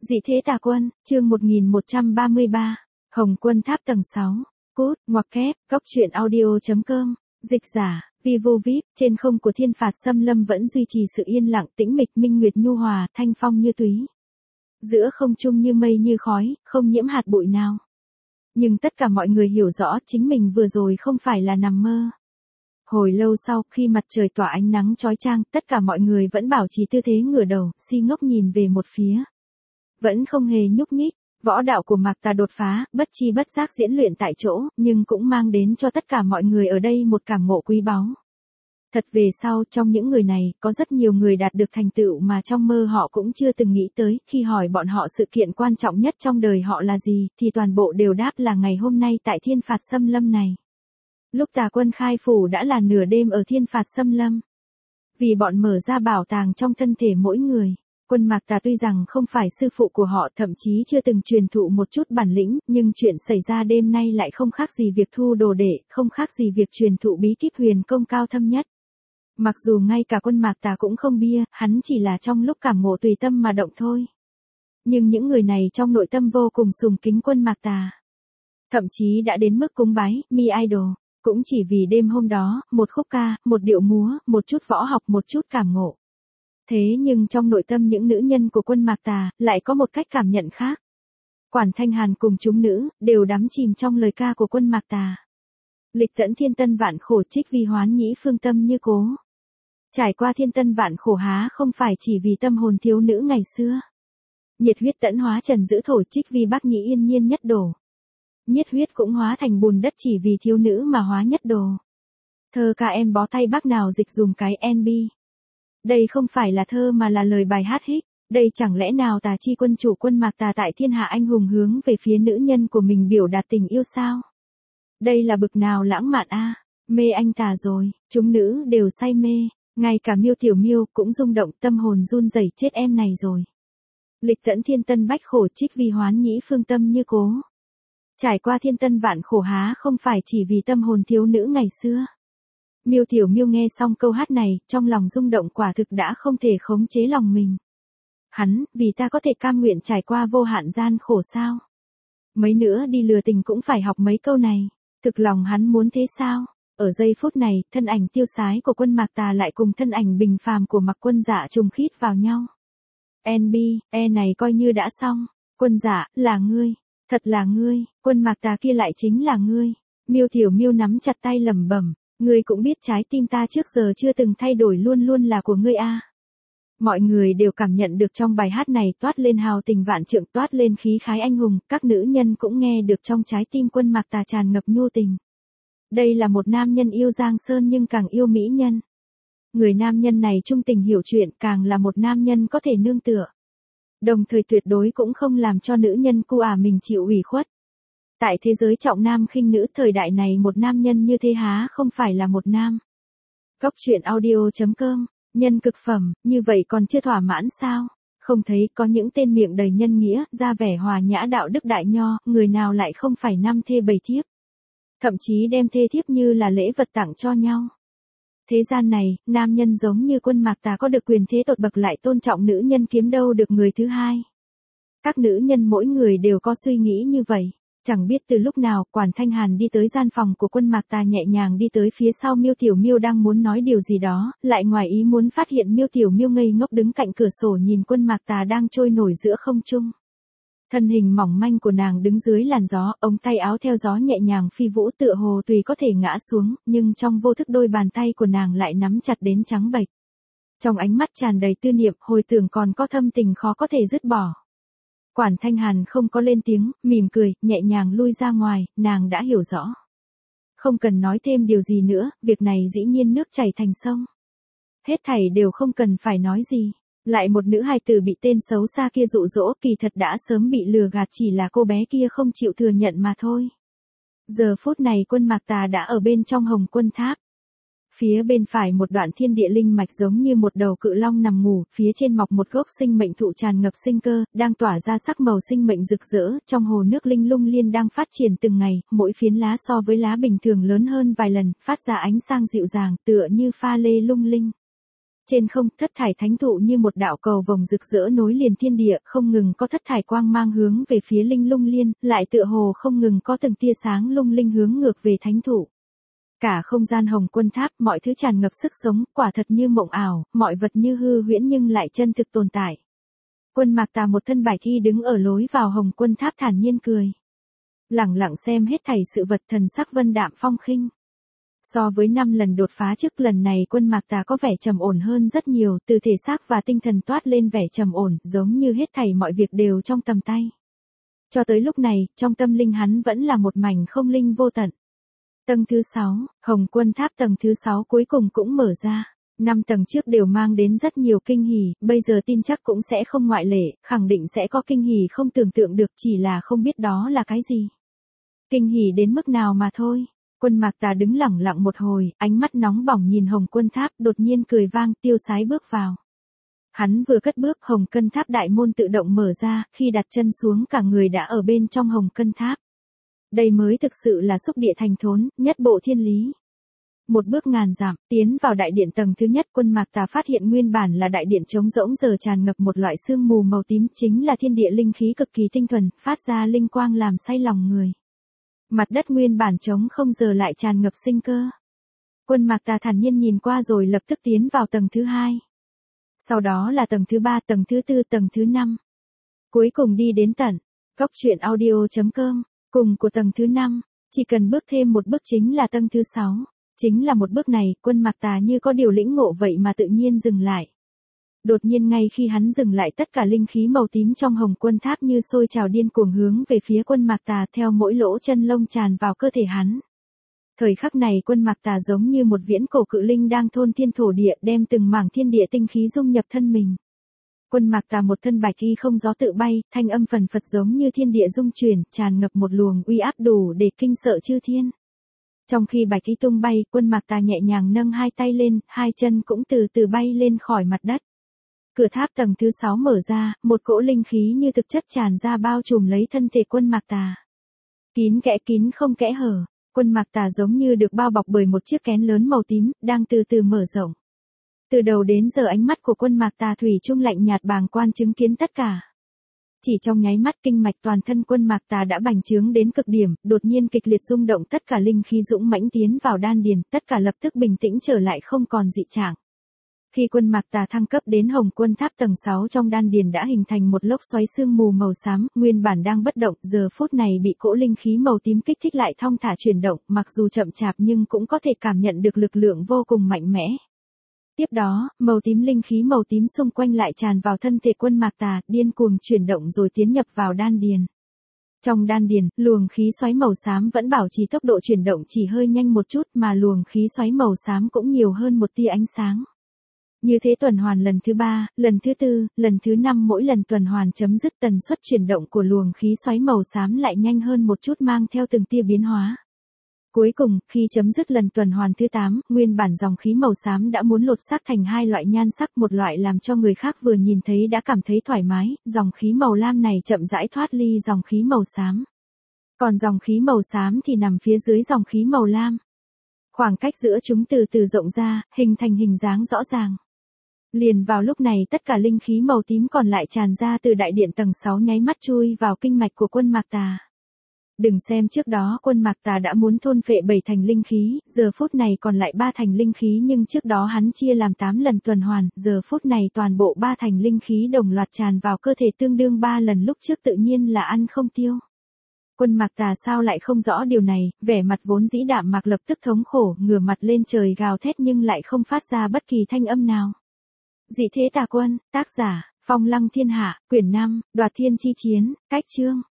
Dị thế tà quân, chương 1133, Hồng Quân Tháp tầng 6, cốt, ngoặc kép, góc truyện audio.com, dịch giả, Vivo VIP, trên không của thiên phạt xâm lâm vẫn duy trì sự yên lặng tĩnh mịch minh nguyệt nhu hòa, thanh phong như túy. Giữa không trung như mây như khói, không nhiễm hạt bụi nào. Nhưng tất cả mọi người hiểu rõ chính mình vừa rồi không phải là nằm mơ. Hồi lâu sau, khi mặt trời tỏa ánh nắng chói chang, tất cả mọi người vẫn bảo trì tư thế ngửa đầu, si ngốc nhìn về một phía. Vẫn không hề nhúc nhích, võ đạo của Mạc Tà đột phá, bất chi bất giác diễn luyện tại chỗ, nhưng cũng mang đến cho tất cả mọi người ở đây một cảm ngộ quý báu. Thật về sau, trong những người này, có rất nhiều người đạt được thành tựu mà trong mơ họ cũng chưa từng nghĩ tới, khi hỏi bọn họ sự kiện quan trọng nhất trong đời họ là gì, thì toàn bộ đều đáp là ngày hôm nay tại thiên phạt xâm lâm này. Lúc Tà Quân khai phủ đã là nửa đêm ở thiên phạt xâm lâm. Vì bọn mở ra bảo tàng trong thân thể mỗi người. Quân Mạc Tà tuy rằng không phải sư phụ của họ, thậm chí chưa từng truyền thụ một chút bản lĩnh, nhưng chuyện xảy ra đêm nay lại không khác gì việc thu đồ đệ, không khác gì việc truyền thụ bí kíp huyền công cao thâm nhất. Mặc dù ngay cả Quân Mạc Tà cũng không bia, hắn chỉ là trong lúc cảm ngộ tùy tâm mà động thôi. Nhưng những người này trong nội tâm vô cùng sùng kính Quân Mạc Tà. Thậm chí đã đến mức cúng bái, mi idol, cũng chỉ vì đêm hôm đó, một khúc ca, một điệu múa, một chút võ học, một chút cảm ngộ. Thế nhưng trong nội tâm những nữ nhân của Quân Mạc Tà, lại có một cách cảm nhận khác. Quản Thanh Hàn cùng chúng nữ, đều đắm chìm trong lời ca của Quân Mạc Tà. Lịch tẫn thiên tân vạn khổ trích vì hoán nhĩ phương tâm như cố. Trải qua thiên tân vạn khổ há không phải chỉ vì tâm hồn thiếu nữ ngày xưa. Nhiệt huyết tẫn hóa trần giữ thổ trích vì bác nhĩ yên nhiên nhất đổ. Nhiệt huyết cũng hóa thành bùn đất chỉ vì thiếu nữ mà hóa nhất đồ. Thơ ca em bó tay bác nào dịch dùng cái NB. Đây không phải là thơ mà là lời bài hát hích. Đây chẳng lẽ nào Tà chi quân chủ Quân Mạc Tà tại thiên hạ anh hùng hướng về phía nữ nhân của mình biểu đạt tình yêu sao? Đây là bực nào lãng mạn a, mê anh Tà rồi, chúng nữ đều say mê, ngay cả Miêu Tiểu Miêu cũng rung động tâm hồn run rẩy chết em này rồi. Lịch tẫn thiên tân bách khổ trích vì hoán nhĩ phương tâm như cố. Trải qua thiên tân vạn khổ há không phải chỉ vì tâm hồn thiếu nữ ngày xưa. Miêu Tiểu Miêu nghe xong câu hát này, trong lòng rung động quả thực đã không thể khống chế lòng mình. Hắn, vì ta có thể cam nguyện trải qua vô hạn gian khổ sao? Mấy nữa đi lừa tình cũng phải học mấy câu này. Thực lòng hắn muốn thế sao? Ở giây phút này, thân ảnh tiêu sái của Quân Mạc Tà lại cùng thân ảnh bình phàm của Mạc Quân Dạ trùng khít vào nhau. NB, này coi như đã xong. Quân Dạ, là ngươi. Thật là ngươi, Quân Mạc Tà kia lại chính là ngươi. Miêu Tiểu Miêu nắm chặt tay lẩm bẩm. Ngươi cũng biết trái tim ta trước giờ chưa từng thay đổi luôn luôn là của ngươi a. Mọi người đều cảm nhận được trong bài hát này toát lên hào tình vạn trượng, toát lên khí khái anh hùng, các nữ nhân cũng nghe được trong trái tim Quân Mạc Tà tràn ngập nhu tình. Đây là một nam nhân yêu Giang Sơn nhưng càng yêu mỹ nhân. Người nam nhân này trung tình hiểu chuyện, càng là một nam nhân có thể nương tựa. Đồng thời tuyệt đối cũng không làm cho nữ nhân cu mình chịu ủy khuất. Tại thế giới trọng nam khinh nữ thời đại này một nam nhân như thế há không phải là một nam. Góc truyện audio.com, nhân cực phẩm, như vậy còn chưa thỏa mãn sao? Không thấy có những tên miệng đầy nhân nghĩa, ra vẻ hòa nhã đạo đức đại nho, người nào lại không phải năm thê bảy thiếp. Thậm chí đem thê thiếp như là lễ vật tặng cho nhau. Thế gian này, nam nhân giống như Quân Mạc Tà có được quyền thế tột bậc lại tôn trọng nữ nhân kiếm đâu được người thứ hai. Các nữ nhân mỗi người đều có suy nghĩ như vậy. Chẳng biết từ lúc nào, Quản Thanh Hàn đi tới gian phòng của Quân Mạc Tà nhẹ nhàng đi tới phía sau Miêu Tiểu Miêu đang muốn nói điều gì đó, lại ngoài ý muốn phát hiện Miêu Tiểu Miêu ngây ngốc đứng cạnh cửa sổ nhìn Quân Mạc Tà đang trôi nổi giữa không trung. Thân hình mỏng manh của nàng đứng dưới làn gió, ống tay áo theo gió nhẹ nhàng phi vũ tựa hồ tùy có thể ngã xuống, nhưng trong vô thức đôi bàn tay của nàng lại nắm chặt đến trắng bệch. Trong ánh mắt tràn đầy tư niệm, hồi tưởng còn có thâm tình khó có thể dứt bỏ. Quản Thanh Hàn không có lên tiếng, mỉm cười, nhẹ nhàng lui ra ngoài, nàng đã hiểu rõ. Không cần nói thêm điều gì nữa, việc này dĩ nhiên nước chảy thành sông. Hết thảy đều không cần phải nói gì. Lại một nữ hài tử bị tên xấu xa kia dụ dỗ, kỳ thật đã sớm bị lừa gạt, chỉ là cô bé kia không chịu thừa nhận mà thôi. Giờ phút này Quân Mạc Tà đã ở bên trong Hồng Quân Tháp. Phía bên phải một đoạn thiên địa linh mạch giống như một đầu cự long nằm ngủ, phía trên mọc một gốc sinh mệnh thụ tràn ngập sinh cơ, đang tỏa ra sắc màu sinh mệnh rực rỡ, trong hồ nước linh lung liên đang phát triển từng ngày, mỗi phiến lá so với lá bình thường lớn hơn vài lần, phát ra ánh sáng dịu dàng, tựa như pha lê lung linh. Trên không, thất thải thánh thụ như một đạo cầu vồng rực rỡ nối liền thiên địa, không ngừng có thất thải quang mang hướng về phía linh lung liên, lại tựa hồ không ngừng có từng tia sáng lung linh hướng ngược về thánh thụ. Cả không gian Hồng Quân Tháp, mọi thứ tràn ngập sức sống, quả thật như mộng ảo, mọi vật như hư huyễn nhưng lại chân thực tồn tại. Quân Mạc Tà một thân bài thi đứng ở lối vào Hồng Quân Tháp thản nhiên cười. Lẳng lặng xem hết thảy sự vật, thần sắc vân đạm phong khinh. So với 5 lần đột phá trước, lần này Quân Mạc Tà có vẻ trầm ổn hơn rất nhiều, từ thể xác và tinh thần toát lên vẻ trầm ổn, giống như hết thảy mọi việc đều trong tầm tay. Cho tới lúc này, trong tâm linh hắn vẫn là một mảnh không linh vô tận. Tầng thứ 6, Hồng Quân Tháp tầng thứ 6 cuối cùng cũng mở ra. 5 tầng trước đều mang đến rất nhiều kinh hỉ, bây giờ tin chắc cũng sẽ không ngoại lệ, khẳng định sẽ có kinh hỉ không tưởng tượng được, chỉ là không biết đó là cái gì. Kinh hỉ đến mức nào mà thôi. Quân Mạc Tà đứng lẳng lặng một hồi, ánh mắt nóng bỏng nhìn Hồng Quân Tháp, đột nhiên cười vang, tiêu sái bước vào. Hắn vừa cất bước, Hồng Quân Tháp đại môn tự động mở ra, khi đặt chân xuống cả người đã ở bên trong Hồng Quân Tháp. Đây mới thực sự là xúc địa thành thốn, nhất bộ thiên lý. Một bước ngàn dặm, tiến vào đại điện tầng thứ nhất, Quân Mạc Tà phát hiện nguyên bản là đại điện trống rỗng giờ tràn ngập một loại sương mù màu tím, chính là thiên địa linh khí cực kỳ tinh thuần, phát ra linh quang làm say lòng người. Mặt đất nguyên bản trống không giờ lại tràn ngập sinh cơ. Quân Mạc Tà thản nhiên nhìn qua rồi lập tức tiến vào tầng thứ 2. Sau đó là tầng thứ 3, tầng thứ 4, tầng thứ 5. Cuối cùng đi đến tận góc truyện audio.com, cùng của tầng thứ 5, chỉ cần bước thêm một bước chính là tầng thứ 6. Chính là một bước này, Quân Mạc Tà như có điều lĩnh ngộ vậy mà tự nhiên dừng lại. Đột nhiên ngay khi hắn dừng lại, tất cả linh khí màu tím trong Hồng Quân Tháp như sôi trào điên cuồng hướng về phía Quân Mạc Tà, theo mỗi lỗ chân lông tràn vào cơ thể hắn. Thời khắc này Quân Mạc Tà giống như một viễn cổ cự linh đang thôn thiên thổ địa, đem từng mảng thiên địa tinh khí dung nhập thân mình. Quân Mạc Tà một thân bạch y không gió tự bay, thanh âm phần phật giống như thiên địa rung chuyển, tràn ngập một luồng uy áp đủ để kinh sợ chư thiên. Trong khi bạch y tung bay, Quân Mạc Tà nhẹ nhàng nâng hai tay lên, hai chân cũng từ từ bay lên khỏi mặt đất. Cửa tháp tầng thứ 6 mở ra, một cỗ linh khí như thực chất tràn ra bao trùm lấy thân thể Quân Mạc Tà. Kín không kẽ hở, Quân Mạc Tà giống như được bao bọc bởi một chiếc kén lớn màu tím, đang từ từ mở rộng. Từ đầu đến giờ ánh mắt của Quân Mạc Tà thủy chung lạnh nhạt, bàng quan chứng kiến tất cả. Chỉ trong nháy mắt kinh mạch toàn thân Quân Mạc Tà đã bành trướng đến cực điểm, đột nhiên kịch liệt rung động, tất cả linh khí dũng mãnh tiến vào đan điền, tất cả lập tức bình tĩnh trở lại, không còn dị trạng. Khi Quân Mạc Tà thăng cấp đến Hồng Quân Tháp tầng 6, trong đan điền đã hình thành một lốc xoáy sương mù màu xám, nguyên bản đang bất động, giờ phút này bị cỗ linh khí màu tím kích thích lại thong thả chuyển động, mặc dù chậm chạp nhưng cũng có thể cảm nhận được lực lượng vô cùng mạnh mẽ. Tiếp đó, màu tím linh khí màu tím xung quanh lại tràn vào thân thể Quân Mạc Tà, điên cuồng chuyển động rồi tiến nhập vào đan điền. Trong đan điền, luồng khí xoáy màu xám vẫn bảo trì tốc độ chuyển động chỉ hơi nhanh một chút, mà luồng khí xoáy màu xám cũng nhiều hơn một tia ánh sáng. Như thế tuần hoàn lần thứ 3, lần thứ 4, lần thứ 5, mỗi lần tuần hoàn chấm dứt, tần suất chuyển động của luồng khí xoáy màu xám lại nhanh hơn một chút, mang theo từng tia biến hóa. Cuối cùng, khi chấm dứt lần tuần hoàn thứ 8, nguyên bản dòng khí màu xám đã muốn lột xác thành hai loại nhan sắc, một loại làm cho người khác vừa nhìn thấy đã cảm thấy thoải mái, dòng khí màu lam này chậm rãi thoát ly dòng khí màu xám. Còn dòng khí màu xám thì nằm phía dưới dòng khí màu lam. Khoảng cách giữa chúng từ từ rộng ra, hình thành hình dáng rõ ràng. Liền vào lúc này tất cả linh khí màu tím còn lại tràn ra từ đại điện tầng 6 nháy mắt chui vào kinh mạch của Quân Mạc Tà. Đừng xem trước đó Quân Mạc Tà đã muốn thôn phệ 7 thành linh khí, giờ phút này còn lại 3 thành linh khí, nhưng trước đó hắn chia làm 8 lần tuần hoàn, giờ phút này toàn bộ 3 thành linh khí đồng loạt tràn vào cơ thể, tương đương 3 lần lúc trước, tự nhiên là ăn không tiêu. Quân Mạc Tà sao lại không rõ điều này, vẻ mặt vốn dĩ đạm mạc lập tức thống khổ, ngửa mặt lên trời gào thét nhưng lại không phát ra bất kỳ thanh âm nào. Dị thế tà quân, tác giả, Phong Lăng Thiên Hạ, quyển 5, Đoạt Thiên Chi Chiến, cách chương.